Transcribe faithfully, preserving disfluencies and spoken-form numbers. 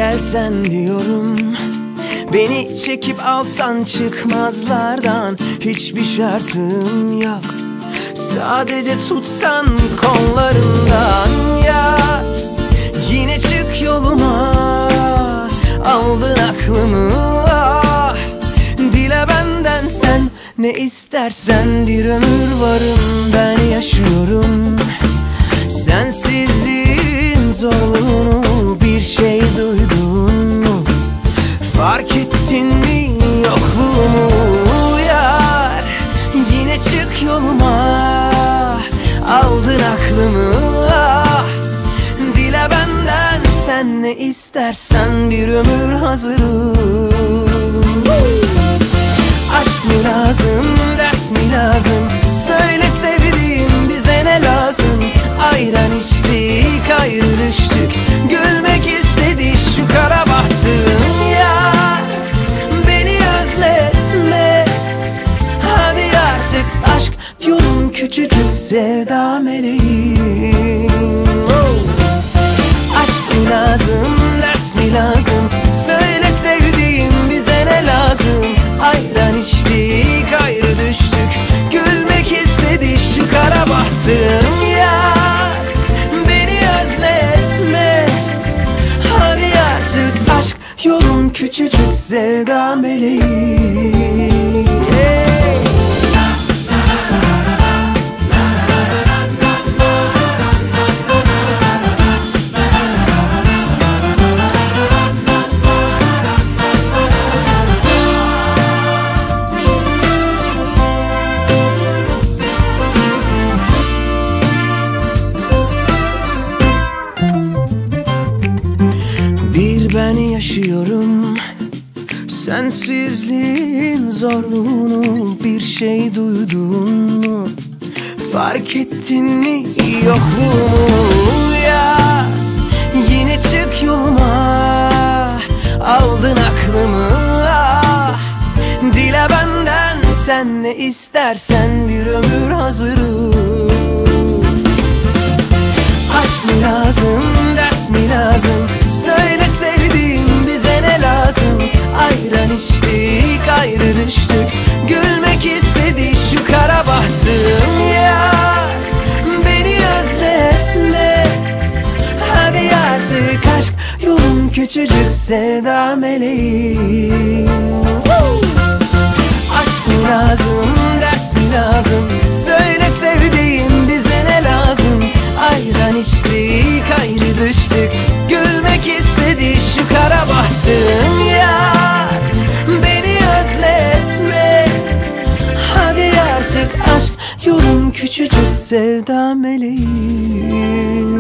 gelsen diyorum. Beni çekip alsan çıkmazlardan, hiçbir şartım yok. Sadece tutsan kollarından ya. Yine çık yoluma, aldın aklımı ah. Dile benden sen ne istersen, bir ömür varım ben yaşıyorum. Sensizliğin zorluğunu bir şey duydun mu? Fark ettin mi yokluğumu yar? Yine çık yoluma, aldın aklımı ah. Dile benden sen ne istersen, bir ömür hazırım. Aşk mı lazım, ders mi lazım? Söyle sevdiğim, bize ne lazım? Ayran içtik, ayrı düştük. Gülmek istedi şu kara bahtım ya. Beni özletme, hadi artık aşk yolun küçücük sevda meleğim. Aşk mı lazım, ders mi lazım? Söyle sevdiğim, bize ne lazım? Ayran içtik, ayrı düştük. Gülmek istedi şu kara bahtım ya. Beni özletme, hadi artık aşk yolun küçücük sevda meleğim. Ben yaşıyorum sensizliğin zorluğunu, bir şey duydun mu? Fark ettin mi yokluğumu ya? Yine çık yoluma, aldın aklımı ah. Dile benden sen ne istersen, bir ömür hazırım. Aşk mı lazım, ders mi lazım? Söyle sevdiğim, bize ne lazım? Ayran içtik, ayrı düştük. Gülmek istedi şu kara bahtım ya. Beni özletme, hadi artık aşk yolun küçücük sevda meleğim. Aşk mı lazım, ders mi lazım? Söyle sevdiğim, bize ne lazım? Ayran içtik, ayrı düştük. Gülmek istedi şu kara bahtım ya. Beni özletme, hadi artık aşk yolun küçücük sevda meleğim.